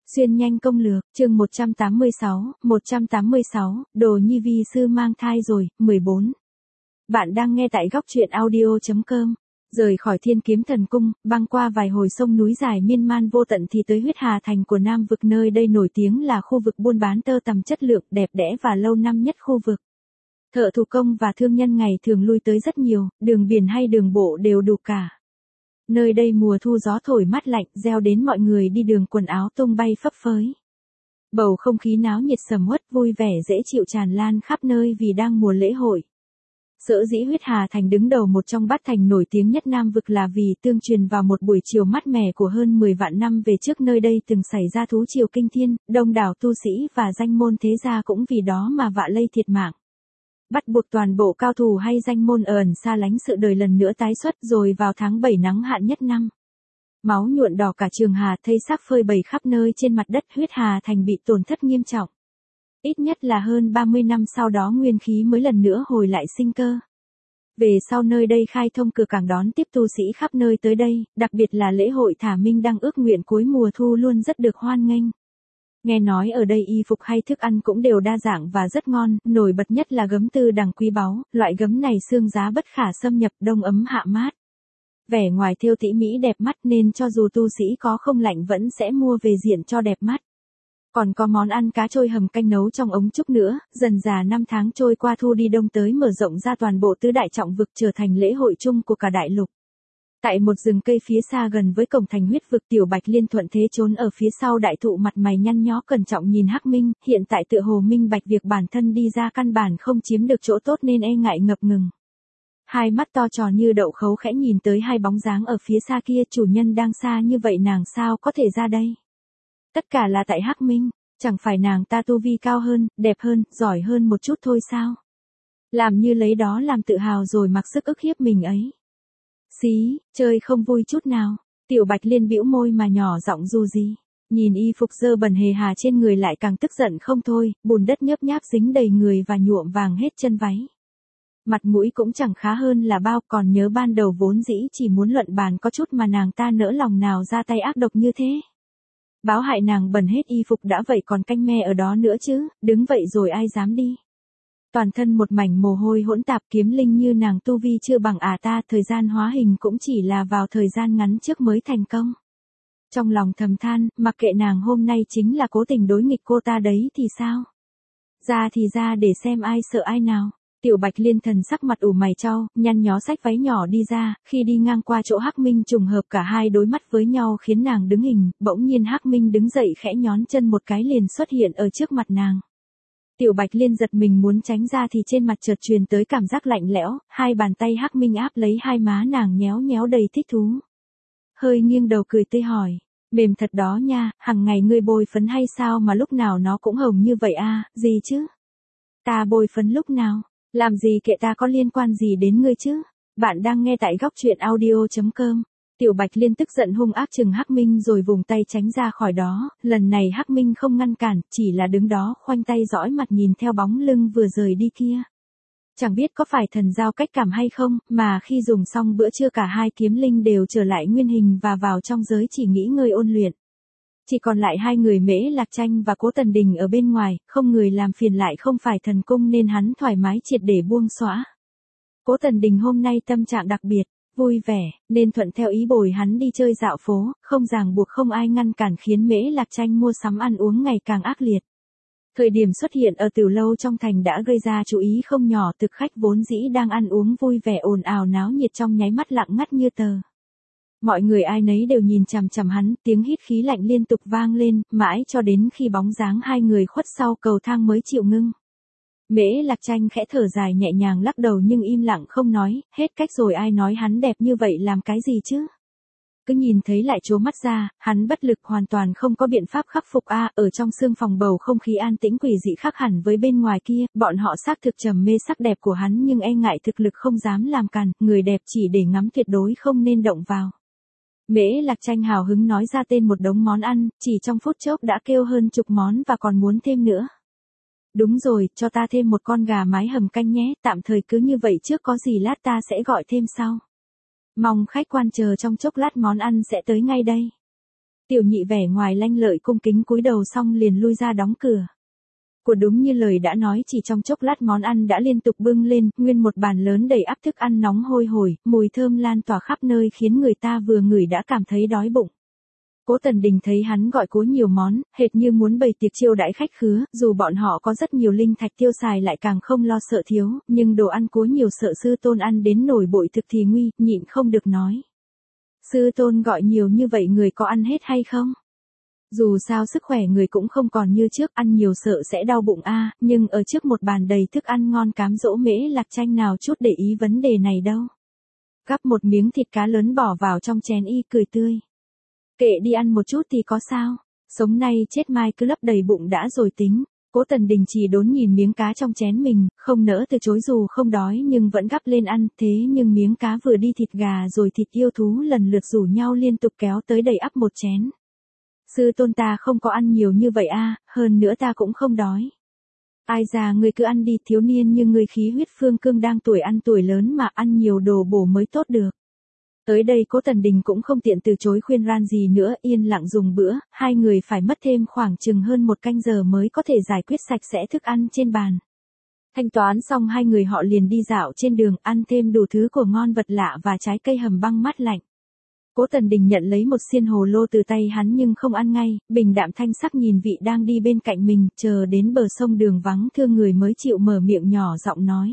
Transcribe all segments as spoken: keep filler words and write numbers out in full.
Xuyên nhanh công lược, chương một trăm tám mươi sáu, một trăm tám mươi sáu, Đồ Nhi vi sư mang thai rồi, mười bốn. Bạn đang nghe tại góc truyện audio chấm com. Rời khỏi Thiên Kiếm Thần Cung, băng qua vài hồi sông núi dài miên man vô tận thì tới huyết hà thành của Nam vực, nơi đây nổi tiếng là khu vực buôn bán tơ tằm chất lượng đẹp đẽ và lâu năm nhất khu vực. Thợ thủ công và thương nhân ngày thường lui tới rất nhiều, đường biển hay đường bộ đều đủ cả. Nơi đây mùa thu gió thổi mát lạnh, reo đến mọi người đi đường quần áo tung bay phấp phới. Bầu không khí náo nhiệt sầm uất vui vẻ dễ chịu tràn lan khắp nơi vì đang mùa lễ hội. Sở dĩ huyết hà thành đứng đầu một trong bát thành nổi tiếng nhất Nam vực là vì tương truyền vào một buổi chiều mát mẻ của hơn mười vạn năm về trước, nơi đây từng xảy ra thú triều kinh thiên, đông đảo tu sĩ và danh môn thế gia cũng vì đó mà vạ lây thiệt mạng. Bắt buộc toàn bộ cao thủ hay danh môn ở ẩn xa lánh sự đời lần nữa tái xuất. Rồi vào tháng bảy nắng hạn nhất năm, máu nhuộn đỏ cả trường hà, thây xác phơi bày khắp nơi trên mặt đất, huyết hà thành bị tổn thất nghiêm trọng. Ít nhất là hơn ba mươi năm sau đó nguyên khí mới lần nữa hồi lại sinh cơ. Về sau nơi đây khai thông cửa cảng đón tiếp tu sĩ khắp nơi tới đây, đặc biệt là lễ hội thả minh đăng ước nguyện cuối mùa thu luôn rất được hoan nghênh. Nghe nói ở đây y phục hay thức ăn cũng đều đa dạng và rất ngon, nổi bật nhất là gấm tư đằng quý báu, loại gấm này xương giá bất khả xâm nhập, đông ấm hạ mát. Vẻ ngoài thêu tỉ mỹ đẹp mắt nên cho dù tu sĩ có không lạnh vẫn sẽ mua về diện cho đẹp mắt. Còn có món ăn cá trôi hầm canh nấu trong ống trúc nữa, dần dà năm tháng trôi qua, thu đi đông tới mở rộng ra toàn bộ tứ đại trọng vực, trở thành lễ hội chung của cả đại lục. Tại một rừng cây phía xa gần với cổng thành huyết vực, Tiểu Bạch Liên thuận thế trốn ở phía sau đại thụ, mặt mày nhăn nhó cẩn trọng nhìn Hắc Minh, hiện tại tựa hồ minh bạch việc bản thân đi ra căn bản không chiếm được chỗ tốt nên e ngại ngập ngừng. Hai mắt to tròn như đậu khấu khẽ nhìn tới hai bóng dáng ở phía xa kia, chủ nhân đang xa như vậy nàng sao có thể ra đây? Tất cả là tại Hắc Minh, chẳng phải nàng ta tu vi cao hơn, đẹp hơn, giỏi hơn một chút thôi sao? Làm như lấy đó làm tự hào rồi mặc sức ức hiếp mình ấy. Xí, chơi không vui chút nào. Tiểu Bạch Liên bĩu môi mà nhỏ giọng dù gì. Nhìn y phục dơ bẩn hề hà trên người lại càng tức giận không thôi, bùn đất nhớp nháp dính đầy người và nhuộm vàng hết chân váy. Mặt mũi cũng chẳng khá hơn là bao, còn nhớ ban đầu vốn dĩ chỉ muốn luận bàn có chút mà nàng ta nỡ lòng nào ra tay ác độc như thế. Báo hại nàng bẩn hết y phục đã vậy còn canh me ở đó nữa chứ, đứng vậy rồi ai dám đi. Toàn thân một mảnh mồ hôi hỗn tạp, kiếm linh như nàng tu vi chưa bằng à ta, thời gian hóa hình cũng chỉ là vào thời gian ngắn trước mới thành công. Trong lòng thầm than, mặc kệ nàng hôm nay chính là cố tình đối nghịch cô ta đấy thì sao? Ra thì ra để xem ai sợ ai nào. Tiểu Bạch Liên thần sắc mặt ủ mày chau, nhăn nhó xách váy nhỏ đi ra, khi đi ngang qua chỗ Hắc Minh trùng hợp cả hai đối mắt với nhau khiến nàng đứng hình, bỗng nhiên Hắc Minh đứng dậy khẽ nhón chân một cái liền xuất hiện ở trước mặt nàng. Tiểu Bạch Liên giật mình muốn tránh ra thì trên mặt chợt truyền tới cảm giác lạnh lẽo, hai bàn tay Hắc Minh áp lấy hai má nàng nhéo nhéo đầy thích thú. Hơi nghiêng đầu cười tươi hỏi, mềm thật đó nha, hằng ngày ngươi bôi phấn hay sao mà lúc nào nó cũng hồng như vậy a, gì chứ? Ta bôi phấn lúc nào? Làm gì kệ ta, có liên quan gì đến ngươi chứ? Bạn đang nghe tại góc truyện audio chấm com. Tiểu Bạch Liên tức giận hung ác chừng Hắc Minh rồi vùng tay tránh ra khỏi đó, lần này Hắc Minh không ngăn cản, chỉ là đứng đó khoanh tay dõi mặt nhìn theo bóng lưng vừa rời đi kia. Chẳng biết có phải thần giao cách cảm hay không, mà khi dùng xong bữa trưa cả hai kiếm linh đều trở lại nguyên hình và vào trong giới chỉ nghỉ ngơi ôn luyện. Chỉ còn lại hai người Mễ Lạc Tranh và Cố Tần Đình ở bên ngoài, không người làm phiền lại không phải thần cung nên hắn thoải mái triệt để buông xõa. Cố Tần Đình hôm nay tâm trạng đặc biệt, vui vẻ, nên thuận theo ý bồi hắn đi chơi dạo phố, không ràng buộc không ai ngăn cản khiến Mễ Lạc Tranh mua sắm ăn uống ngày càng ác liệt. Thời điểm xuất hiện ở tiểu lâu trong thành đã gây ra chú ý không nhỏ, thực khách vốn dĩ đang ăn uống vui vẻ ồn ào náo nhiệt trong nháy mắt lặng ngắt như tờ. Mọi người ai nấy đều nhìn chằm chằm hắn, tiếng hít khí lạnh liên tục vang lên, mãi cho đến khi bóng dáng hai người khuất sau cầu thang mới chịu ngưng. Mễ Lạc Tranh khẽ thở dài nhẹ nhàng lắc đầu nhưng im lặng không nói, hết cách rồi, ai nói hắn đẹp như vậy làm cái gì chứ? Cứ nhìn thấy lại trố mắt ra, hắn bất lực hoàn toàn không có biện pháp khắc phục a. Ở trong sương phòng bầu không khí an tĩnh quỷ dị khác hẳn với bên ngoài kia, bọn họ xác thực trầm mê sắc đẹp của hắn nhưng e ngại thực lực không dám làm càn, người đẹp chỉ để ngắm tuyệt đối không nên động vào. Mễ Lạc Tranh hào hứng nói ra tên một đống món ăn, chỉ trong phút chốc đã kêu hơn chục món và còn muốn thêm nữa. Đúng rồi, cho ta thêm một con gà mái hầm canh nhé, tạm thời cứ như vậy trước, có gì lát ta sẽ gọi thêm sau. Mong khách quan chờ trong chốc lát, món ăn sẽ tới ngay đây. Tiểu nhị vẻ ngoài lanh lợi cung kính cúi đầu xong liền lui ra đóng cửa. Của đúng như lời đã nói, chỉ trong chốc lát món ăn đã liên tục bưng lên, nguyên một bàn lớn đầy ắp thức ăn nóng hôi hổi, mùi thơm lan tỏa khắp nơi khiến người ta vừa ngửi đã cảm thấy đói bụng. Cố Tần Đình thấy hắn gọi cố nhiều món, hệt như muốn bày tiệc chiêu đãi khách khứa, dù bọn họ có rất nhiều linh thạch tiêu xài lại càng không lo sợ thiếu, nhưng đồ ăn cố nhiều sợ sư tôn ăn đến nổi bội thực thì nguy, nhịn không được nói. Sư tôn gọi nhiều như vậy người có ăn hết hay không? Dù sao sức khỏe người cũng không còn như trước, ăn nhiều sợ sẽ đau bụng a, nhưng ở trước một bàn đầy thức ăn ngon cám dỗ Mễ Lạc Tranh nào chút để ý vấn đề này đâu. Gắp một miếng thịt cá lớn bỏ vào trong chén y cười tươi. Kệ đi, ăn một chút thì có sao, sống nay chết mai cứ lấp đầy bụng đã rồi tính. Cố Tần Đình chỉ đốn nhìn miếng cá trong chén mình, không nỡ từ chối dù không đói nhưng vẫn gắp lên ăn, thế nhưng miếng cá vừa đi thịt gà rồi thịt yêu thú lần lượt rủ nhau liên tục kéo tới đầy ắp một chén. Sư tôn ta không có ăn nhiều như vậy a, hơn nữa ta cũng không đói. Ai già ngươi cứ ăn đi, thiếu niên như ngươi khí huyết phương cương đang tuổi ăn tuổi lớn mà ăn nhiều đồ bổ mới tốt được. Tới đây Cố Tần Đình cũng không tiện từ chối khuyên ran gì nữa, yên lặng dùng bữa, hai người phải mất thêm khoảng chừng hơn một canh giờ mới có thể giải quyết sạch sẽ thức ăn trên bàn. Thanh toán xong hai người họ liền đi dạo trên đường, ăn thêm đủ thứ của ngon vật lạ và trái cây hầm băng mát lạnh. Cố Tần Đình nhận lấy một xiên hồ lô từ tay hắn nhưng không ăn ngay, bình đạm thanh sắc nhìn vị đang đi bên cạnh mình, chờ đến bờ sông đường vắng thương người mới chịu mở miệng nhỏ giọng nói.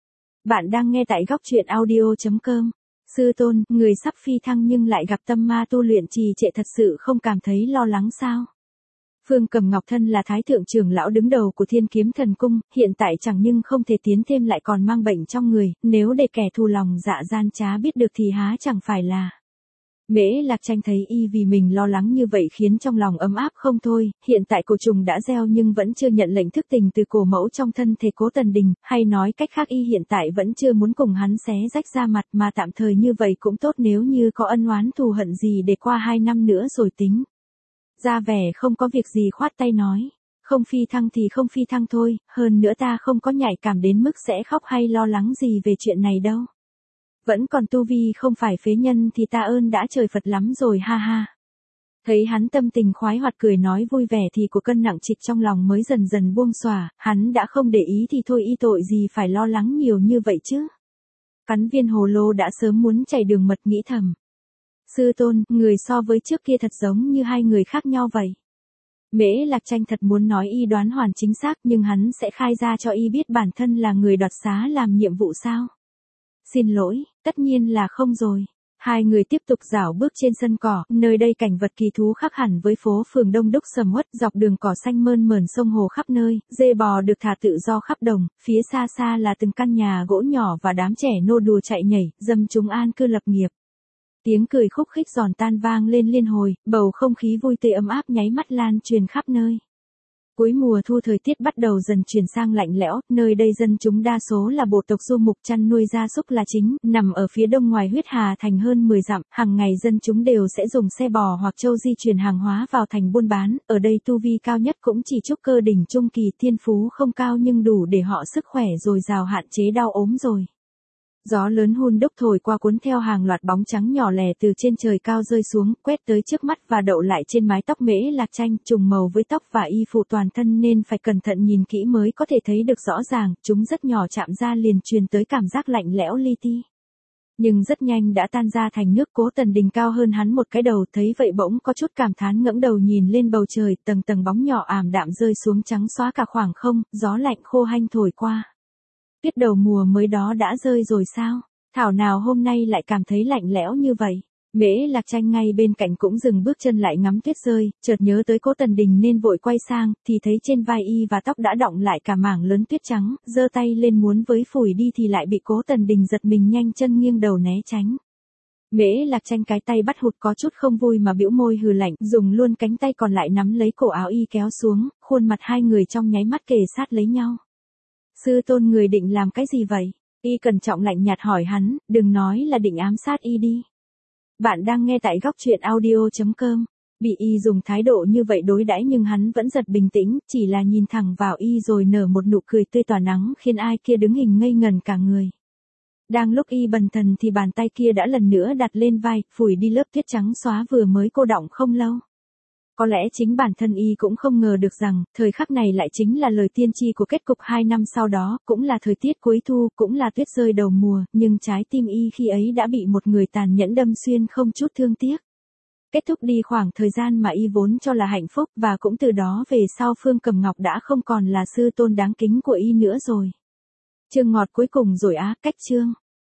Bạn đang nghe tại góc truyện audio chấm com. Sư tôn, người sắp phi thăng nhưng lại gặp tâm ma tu luyện trì trệ thật sự không cảm thấy lo lắng sao? Phương Cầm Ngọc thân là thái thượng trưởng lão đứng đầu của Thiên Kiếm Thần Cung, hiện tại chẳng nhưng không thể tiến thêm lại còn mang bệnh trong người, nếu để kẻ thù lòng dạ gian trá biết được thì há chẳng phải là. Mễ Lạc Tranh thấy y vì mình lo lắng như vậy khiến trong lòng ấm áp không thôi, hiện tại cổ trùng đã gieo nhưng vẫn chưa nhận lệnh thức tình từ cổ mẫu trong thân thể Cố Tần Đình, hay nói cách khác y hiện tại vẫn chưa muốn cùng hắn xé rách ra mặt mà tạm thời như vậy cũng tốt, nếu như có ân oán thù hận gì để qua hai năm nữa rồi tính. Ra vẻ không có việc gì khoát tay nói, không phi thăng thì không phi thăng thôi, hơn nữa ta không có nhạy cảm đến mức sẽ khóc hay lo lắng gì về chuyện này đâu. Vẫn còn tu vi không phải phế nhân thì ta ơn đã trời Phật lắm rồi ha ha. Thấy hắn tâm tình khoái hoạt cười nói vui vẻ thì của cân nặng trịch trong lòng mới dần dần buông xòa, hắn đã không để ý thì thôi, y tội gì phải lo lắng nhiều như vậy chứ. Cắn viên hồ lô đã sớm muốn chảy đường mật nghĩ thầm. Sư tôn, người so với trước kia thật giống như hai người khác nhau vậy. Mễ Lạc Tranh thật muốn nói y đoán hoàn chính xác nhưng hắn sẽ khai ra cho y biết bản thân là người đoạt xá làm nhiệm vụ sao. Xin lỗi, tất nhiên là không rồi. Hai người tiếp tục dạo bước trên sân cỏ, nơi đây cảnh vật kỳ thú khác hẳn với phố phường đông đúc sầm uất, dọc đường cỏ xanh mơn mởn sông hồ khắp nơi, dê bò được thả tự do khắp đồng, phía xa xa là từng căn nhà gỗ nhỏ và đám trẻ nô đùa chạy nhảy, dâm chúng an cư lập nghiệp. Tiếng cười khúc khích giòn tan vang lên liên hồi, bầu không khí vui tươi ấm áp nháy mắt lan truyền khắp nơi. Cuối mùa thu thời tiết bắt đầu dần chuyển sang lạnh lẽo, nơi đây dân chúng đa số là bộ tộc du mục, chăn nuôi gia súc là chính, nằm ở phía đông ngoài Huyết Hà thành hơn mười dặm, hàng ngày dân chúng đều sẽ dùng xe bò hoặc trâu di chuyển hàng hóa vào thành buôn bán, ở đây tu vi cao nhất cũng chỉ trúc cơ đỉnh trung kỳ, thiên phú không cao nhưng đủ để họ sức khỏe dồi dào hạn chế đau ốm rồi. Gió lớn hun đúc thổi qua cuốn theo hàng loạt bóng trắng nhỏ lẻ từ trên trời cao rơi xuống, quét tới trước mắt và đậu lại trên mái tóc Mễ Lạc Tranh, trùng màu với tóc và y phục toàn thân nên phải cẩn thận nhìn kỹ mới có thể thấy được rõ ràng, chúng rất nhỏ chạm ra liền truyền tới cảm giác lạnh lẽo li ti. Nhưng rất nhanh đã tan ra thành nước. Cố Tần Đình cao hơn hắn một cái đầu, thấy vậy bỗng có chút cảm thán, ngẩng đầu nhìn lên bầu trời, tầng tầng bóng nhỏ ảm đạm rơi xuống trắng xóa cả khoảng không, gió lạnh khô hanh thổi qua. Tuyết đầu mùa mới đó đã rơi rồi sao? Thảo nào hôm nay lại cảm thấy lạnh lẽo như vậy? Mễ Lạc Tranh ngay bên cạnh cũng dừng bước chân lại ngắm tuyết rơi, chợt nhớ tới Cố Tần Đình nên vội quay sang, thì thấy trên vai y và tóc đã đọng lại cả mảng lớn tuyết trắng, giơ tay lên muốn với phủi đi thì lại bị Cố Tần Đình giật mình nhanh chân nghiêng đầu né tránh. Mễ Lạc Tranh cái tay bắt hụt có chút không vui mà bĩu môi hừ lạnh, dùng luôn cánh tay còn lại nắm lấy cổ áo y kéo xuống, khuôn mặt hai người trong nháy mắt kề sát lấy nhau. Sư tôn, người định làm cái gì vậy? Y cẩn trọng lạnh nhạt hỏi hắn, đừng nói là định ám sát y đi. Bạn đang nghe tại góc truyện audio chấm com. Bị y dùng thái độ như vậy đối đãi nhưng hắn vẫn giật bình tĩnh, chỉ là nhìn thẳng vào y rồi nở một nụ cười tươi tỏa nắng khiến ai kia đứng hình ngây ngần cả người. Đang lúc y bần thần thì bàn tay kia đã lần nữa đặt lên vai, phủi đi lớp tuyết trắng xóa vừa mới cô đọng không lâu. Có lẽ chính bản thân y cũng không ngờ được rằng, thời khắc này lại chính là lời tiên tri của kết cục hai năm sau đó, cũng là thời tiết cuối thu, cũng là tuyết rơi đầu mùa, nhưng trái tim y khi ấy đã bị một người tàn nhẫn đâm xuyên không chút thương tiếc. Kết thúc đi khoảng thời gian mà y vốn cho là hạnh phúc, và cũng từ đó về sau Phương Cẩm Ngọc đã không còn là sư tôn đáng kính của y nữa rồi. Chương ngọt cuối cùng rồi á, cách chương.